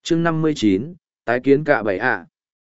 chương 59, tái kiến cạ bẫy ạ.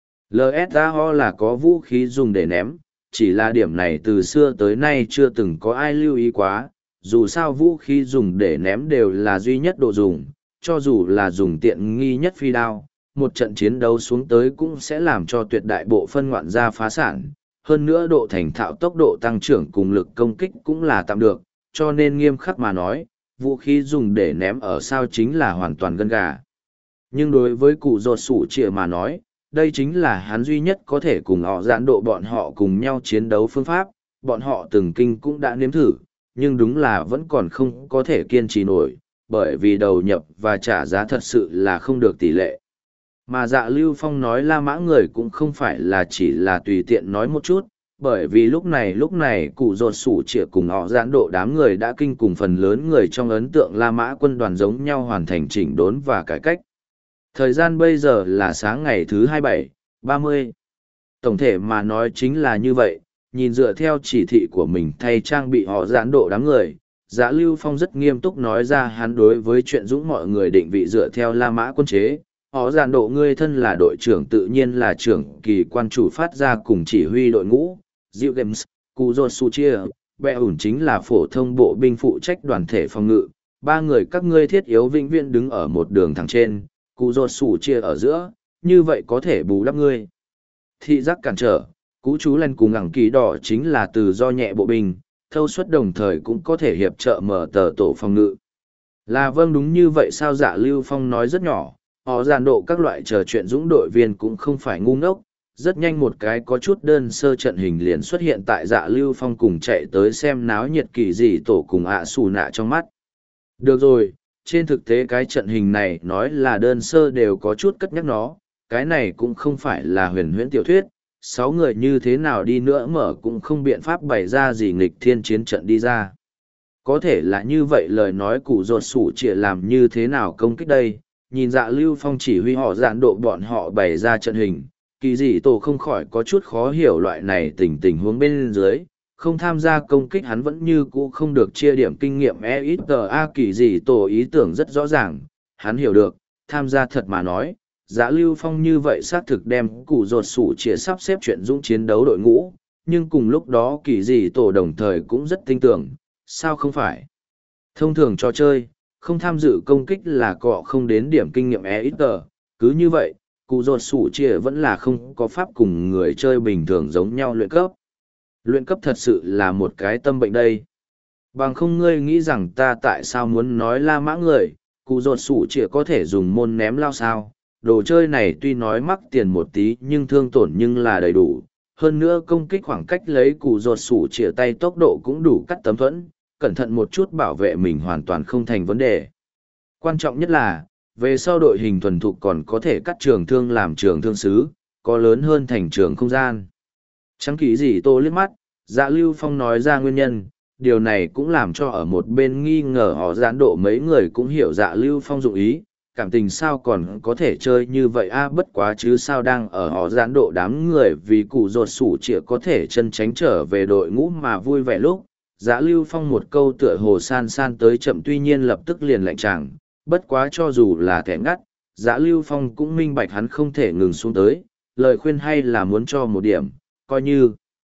LSAO là có vũ khí dùng để ném, chỉ là điểm này từ xưa tới nay chưa từng có ai lưu ý quá, dù sao vũ khí dùng để ném đều là duy nhất độ dùng, cho dù là dùng tiện nghi nhất phi đao, một trận chiến đấu xuống tới cũng sẽ làm cho tuyệt đại bộ phân ngoạn gia phá sản, hơn nữa độ thành thạo tốc độ tăng trưởng cùng lực công kích cũng là tạm được, cho nên nghiêm khắc mà nói, vũ khí dùng để ném ở sao chính là hoàn toàn gân gà. Nhưng đối với cụ ruột sủ chĩa mà nói, đây chính là hắn duy nhất có thể cùng họ giãn độ bọn họ cùng nhau chiến đấu phương pháp, bọn họ từng kinh cũng đã nếm thử, nhưng đúng là vẫn còn không có thể kiên trì nổi, bởi vì đầu nhập và trả giá thật sự là không được tỷ lệ. Mà Dạ Lưu Phong nói La Mã người cũng không phải là chỉ là tùy tiện nói một chút, bởi vì lúc này cụ ruột sủ chĩa cùng họ giãn độ đám người đã kinh cùng phần lớn người trong ấn tượng La Mã quân đoàn giống nhau hoàn thành chỉnh đốn và cải cách. Thời gian bây giờ là sáng ngày thứ 27/30. Tổng thể mà nói chính là như vậy, nhìn dựa theo chỉ thị của mình thay trang bị họ giãn độ đám người, Dạ Lưu Phong rất nghiêm túc nói ra hắn đối với chuyện dũng mọi người định vị dựa theo La Mã quân chế. Họ giãn độ ngươi thân là đội trưởng tự nhiên là trưởng kỳ quan chủ phát ra cùng chỉ huy đội ngũ, Diệu Games, Kuzosuchia, Bè ủn chính là phổ thông bộ binh phụ trách đoàn thể phòng ngự, ba người các ngươi thiết yếu vĩnh viễn đứng ở một đường thẳng trên, Kuzosuchia ở giữa, như vậy có thể bù đắp ngươi. Thị giác cản trở, cú chú lên cùng ngẳng kỳ đỏ chính là từ do nhẹ bộ binh, thâu suất đồng thời cũng có thể hiệp trợ mở tờ tổ phòng ngự. Là vâng đúng như vậy sao Dạ Lưu Phong nói rất nhỏ, họ giàn độ các loại trò chuyện dũng đội viên cũng không phải ngu ngốc, rất nhanh một cái có chút đơn sơ trận hình liền xuất hiện tại Dạ Lưu Phong cùng chạy tới xem náo nhiệt kỳ gì tổ cùng ạ xù nạ trong mắt. Được rồi, trên thực tế cái trận hình này nói là đơn sơ đều có chút cất nhắc nó, cái này cũng không phải là huyền huyễn tiểu thuyết, 6 người như thế nào đi nữa mở cũng không biện pháp bày ra gì nghịch thiên chiến trận đi ra. Có thể là như vậy lời nói cụ ruột sủ chĩa làm như thế nào công kích đây, nhìn Dạ Lưu Phong chỉ huy họ giãn độ bọn họ bày ra trận hình, kỳ dị tổ không khỏi có chút khó hiểu loại này tình huống bên dưới, không tham gia công kích hắn vẫn như cũ không được chia điểm kinh nghiệm EXTA kỳ dị tổ ý tưởng rất rõ ràng, hắn hiểu được, tham gia thật mà nói, Dạ Lưu Phong như vậy xác thực đem cụ ruột sủ chĩa sắp xếp chuyện dũng chiến đấu đội ngũ, nhưng cùng lúc đó kỳ dị tổ đồng thời cũng rất tin tưởng, sao không phải. Thông thường trò chơi, không tham dự công kích là cọ không đến điểm kinh nghiệm EXTA, cứ như vậy, cụ ruột sủ chĩa vẫn là không có pháp cùng người chơi bình thường giống nhau luyện cấp. Luyện cấp thật sự là một cái tâm bệnh đây. Bằng không ngươi nghĩ rằng ta tại sao muốn nói La Mã người, cụ ruột sủ chĩa có thể dùng môn ném lao sao. Đồ chơi này tuy nói mắc tiền một tí nhưng thương tổn nhưng là đầy đủ. Hơn nữa công kích khoảng cách lấy cụ ruột sủ chĩa tay tốc độ cũng đủ cắt tấm thuẫn, cẩn thận một chút bảo vệ mình hoàn toàn không thành vấn đề. Quan trọng nhất là, về sau đội hình thuần thục còn có thể cắt trường thương làm trường thương sứ, có lớn hơn thành trường không gian. Chẳng kỹ gì tô liếc mắt, Dạ Lưu Phong nói ra nguyên nhân, điều này cũng làm cho ở một bên nghi ngờ họ giãn độ mấy người cũng hiểu Dạ Lưu Phong dụng ý, cảm tình sao còn có thể chơi như vậy bất quá chứ sao đang ở họ giãn độ đám người vì cụ ruột sủ chĩa có thể chân tránh trở về đội ngũ mà vui vẻ lúc. Dạ Lưu Phong một câu tựa hồ san san tới chậm tuy nhiên lập tức liền lạnh chàng, bất quá cho dù là thẻ ngắt, Dạ Lưu Phong cũng minh bạch hắn không thể ngừng xuống tới, lời khuyên hay là muốn cho một điểm, coi như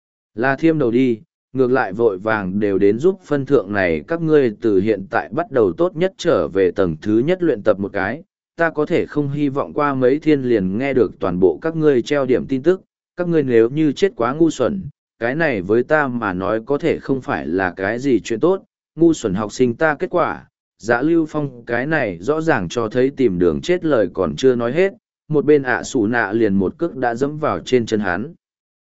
là thiêm đầu đi, ngược lại vội vàng đều đến giúp phân thượng này các ngươi từ hiện tại bắt đầu tốt nhất trở về tầng thứ nhất luyện tập một cái, ta có thể không hy vọng qua mấy thiên liền nghe được toàn bộ các ngươi treo điểm tin tức, các ngươi nếu như chết quá ngu xuẩn, cái này với ta mà nói có thể không phải là cái gì chuyện tốt, ngu xuẩn học sinh ta kết quả. Dạ Lưu Phong cái này rõ ràng cho thấy tìm đường chết lời còn chưa nói hết, một bên ạ sủ nạ liền một cước đã dẫm vào trên chân hắn.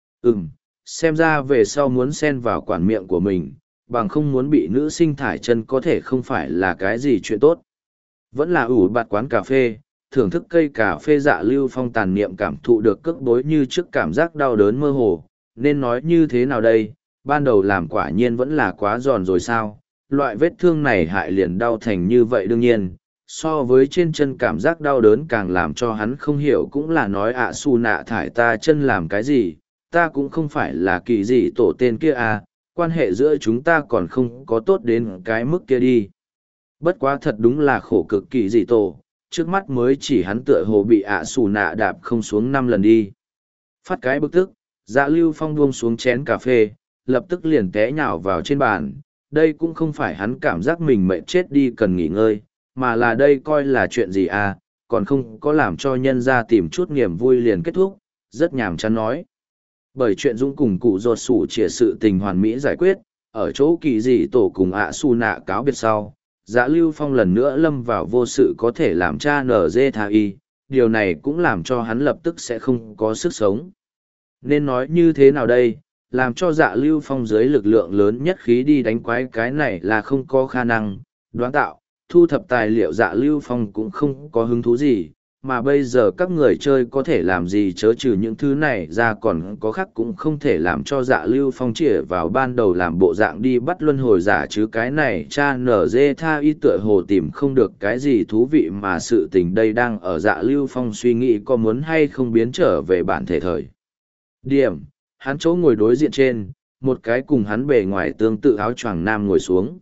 Xem ra về sau muốn xen vào quản miệng của mình, bằng không muốn bị nữ sinh thải chân có thể không phải là cái gì chuyện tốt. Vẫn là ủ bạt quán cà phê, thưởng thức cây cà phê Dạ Lưu Phong tàn niệm cảm thụ được cước bối như trước cảm giác đau đớn mơ hồ, nên nói như thế nào đây, ban đầu làm quả nhiên vẫn là quá giòn rồi sao, loại vết thương này hại liền đau thành như vậy đương nhiên, so với trên chân cảm giác đau đớn càng làm cho hắn không hiểu cũng là nói ạ xù nạ thải ta chân làm cái gì, ta cũng không phải là kỳ gì tổ tên kia quan hệ giữa chúng ta còn không có tốt đến cái mức kia đi. Bất quá thật đúng là khổ cực kỳ gì tổ, trước mắt mới chỉ hắn tựa hồ bị ạ xù nạ đạp không xuống 5 lần đi. Phát cái bực tức, Dạ Lưu Phong buông xuống chén cà phê, lập tức liền té nhào vào trên bàn. Đây cũng không phải hắn cảm giác mình mệt chết đi cần nghỉ ngơi, mà là đây coi là chuyện gì à, còn không có làm cho nhân ra tìm chút niềm vui liền kết thúc, rất nhàm chán nói. Bởi chuyện Dũng cùng cụ ruột sủ chĩa sự tình hoàn mỹ giải quyết, ở chỗ kỳ dị tổ cùng ạ su nạ cáo biệt sau, Dạ Lưu Phong lần nữa lâm vào vô sự có thể làm cha nở dê tha y, điều này cũng làm cho hắn lập tức sẽ không có sức sống. Nên nói như thế nào đây, làm cho Dạ Lưu Phong dưới lực lượng lớn nhất khí đi đánh quái cái này là không có khả năng, đoán tạo, thu thập tài liệu Dạ Lưu Phong cũng không có hứng thú gì, mà bây giờ các người chơi có thể làm gì chớ trừ những thứ này ra còn có khác cũng không thể làm cho Dạ Lưu Phong chĩa vào ban đầu làm bộ dạng đi bắt luân hồi giả chứ cái này cha nở dê tha y tựa hồ tìm không được cái gì thú vị mà sự tình đây đang ở Dạ Lưu Phong suy nghĩ có muốn hay không biến trở về bản thể thời. Điểm, hắn chỗ ngồi đối diện trên, một cái cùng hắn bề ngoài tương tự áo choàng nam ngồi xuống.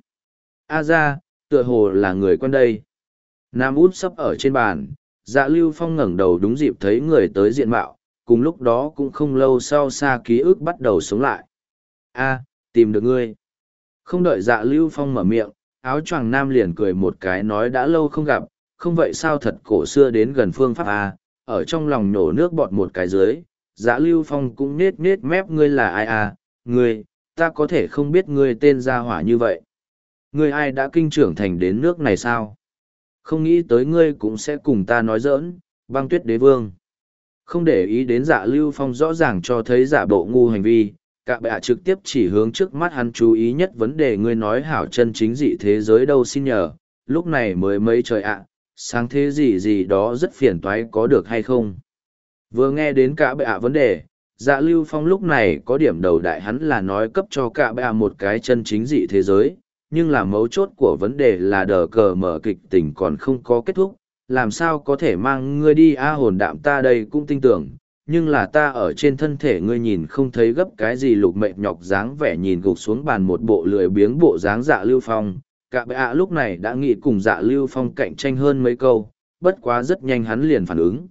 A ra, tựa hồ là người quen đây. Nam út sấp ở trên bàn, Dạ Lưu Phong ngẩng đầu đúng dịp thấy người tới diện mạo, cùng lúc đó cũng không lâu sau xa ký ức bắt đầu sống lại. A, tìm được ngươi. Không đợi Dạ Lưu Phong mở miệng, áo choàng nam liền cười một cái nói đã lâu không gặp, không vậy sao thật cổ xưa đến gần phương pháp A, ở trong lòng nhổ nước bọt một cái dưới. Dạ Lưu Phong cũng nết nết mép ngươi là ai à, ngươi, ta có thể không biết ngươi tên gia hỏa như vậy. Ngươi ai đã kinh trưởng thành đến nước này sao? Không nghĩ tới ngươi cũng sẽ cùng ta nói giỡn, băng tuyết đế vương. Không để ý đến Dạ Lưu Phong rõ ràng cho thấy giả bộ ngu hành vi, cả bệ trực tiếp chỉ hướng trước mắt hắn chú ý nhất vấn đề ngươi nói hảo chân chính dị thế giới đâu xin nhờ, lúc này mới mấy trời ạ, sáng thế gì gì đó rất phiền toái có được hay không? Vừa nghe đến cả bệ vấn đề, Dạ Lưu Phong lúc này có điểm đầu đại hắn là nói cấp cho cả bệ một cái chân chính dị thế giới, nhưng là mấu chốt của vấn đề là đờ cờ mở kịch tình còn không có kết thúc, làm sao có thể mang ngươi đi hồn đạm ta đây cũng tin tưởng, nhưng là ta ở trên thân thể ngươi nhìn không thấy gấp cái gì lục mệt nhọc dáng vẻ nhìn gục xuống bàn một bộ lười biếng bộ dáng Dạ Lưu Phong, cả bệ lúc này đã nghĩ cùng Dạ Lưu Phong cạnh tranh hơn mấy câu, bất quá rất nhanh hắn liền phản ứng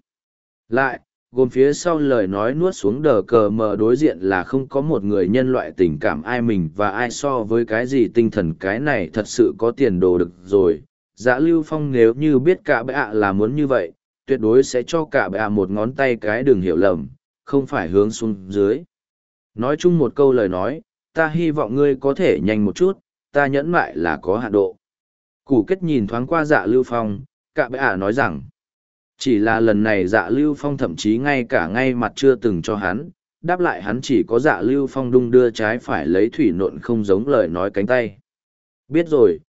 lại gồm phía sau lời nói nuốt xuống đờ cờ mờ đối diện là không có một người nhân loại tình cảm ai mình và ai so với cái gì tinh thần cái này thật sự có tiền đồ được rồi. Dạ Lưu Phong nếu như biết cả bệ là muốn như vậy, tuyệt đối sẽ cho cả bệ một ngón tay cái đừng hiểu lầm, không phải hướng xuống dưới. Nói chung một câu lời nói, ta hy vọng ngươi có thể nhanh một chút, ta nhẫn mại là có hạn độ. Củ kết nhìn thoáng qua Dạ Lưu Phong, cả bệ nói rằng, chỉ là lần này Dạ Lưu Phong thậm chí ngay cả ngay mặt chưa từng cho hắn, đáp lại hắn chỉ có Dạ Lưu Phong đung đưa trái phải lấy thủy nộn không giống lời nói cánh tay. Biết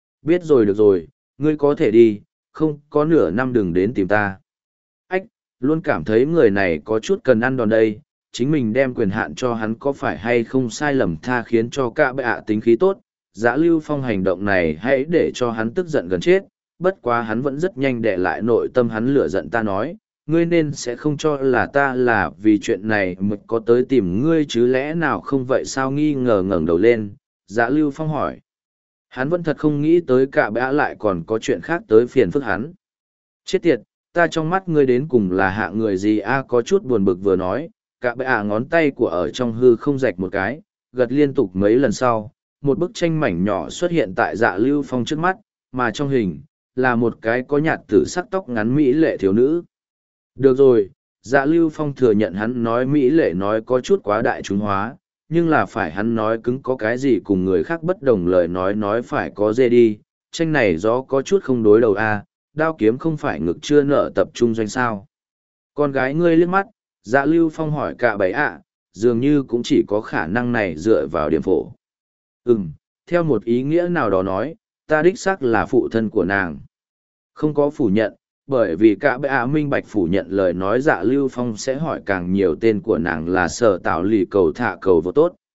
rồi được rồi, ngươi có thể đi, không có nửa năm đừng đến tìm ta. Ách, luôn cảm thấy người này có chút cần ăn đòn đây, chính mình đem quyền hạn cho hắn có phải hay không sai lầm tha khiến cho cả bệ tính khí tốt. Dạ Lưu Phong hành động này hãy để cho hắn tức giận gần chết. Bất quá hắn vẫn rất nhanh để lại nội tâm hắn lửa giận ta nói, ngươi nên sẽ không cho là ta là vì chuyện này mới có tới tìm ngươi chứ lẽ nào không vậy sao nghi ngờ ngẩng đầu lên, Dạ Lưu Phong hỏi. Hắn vẫn thật không nghĩ tới cả bẽ lại còn có chuyện khác tới phiền phức hắn. Chết tiệt, ta trong mắt ngươi đến cùng là hạ người gì a có chút buồn bực vừa nói, cả bẽ ngón tay của ở trong hư không rạch một cái, gật liên tục mấy lần sau, một bức tranh mảnh nhỏ xuất hiện tại Dạ Lưu Phong trước mắt, mà trong hình là một cái có nhạt tử sắc tóc ngắn mỹ lệ thiếu nữ. Được rồi, Dạ Lưu Phong thừa nhận hắn nói mỹ lệ nói có chút quá đại chúng hóa, nhưng là phải hắn nói cứng có cái gì cùng người khác bất đồng lời nói phải có dê đi, tranh này gió có chút không đối đầu a, đao kiếm không phải ngực chưa nợ tập trung doanh sao. Con gái ngươi liếc mắt, Dạ Lưu Phong hỏi cả bảy ạ, dường như cũng chỉ có khả năng này dựa vào điểm phổ. Theo một ý nghĩa nào đó nói, ta đích xác là phụ thân của nàng. Không có phủ nhận, bởi vì cả bệ minh bạch phủ nhận lời nói Dạ Lưu Phong sẽ hỏi càng nhiều tên của nàng là sở tạo lì cầu thả cầu vô tốt.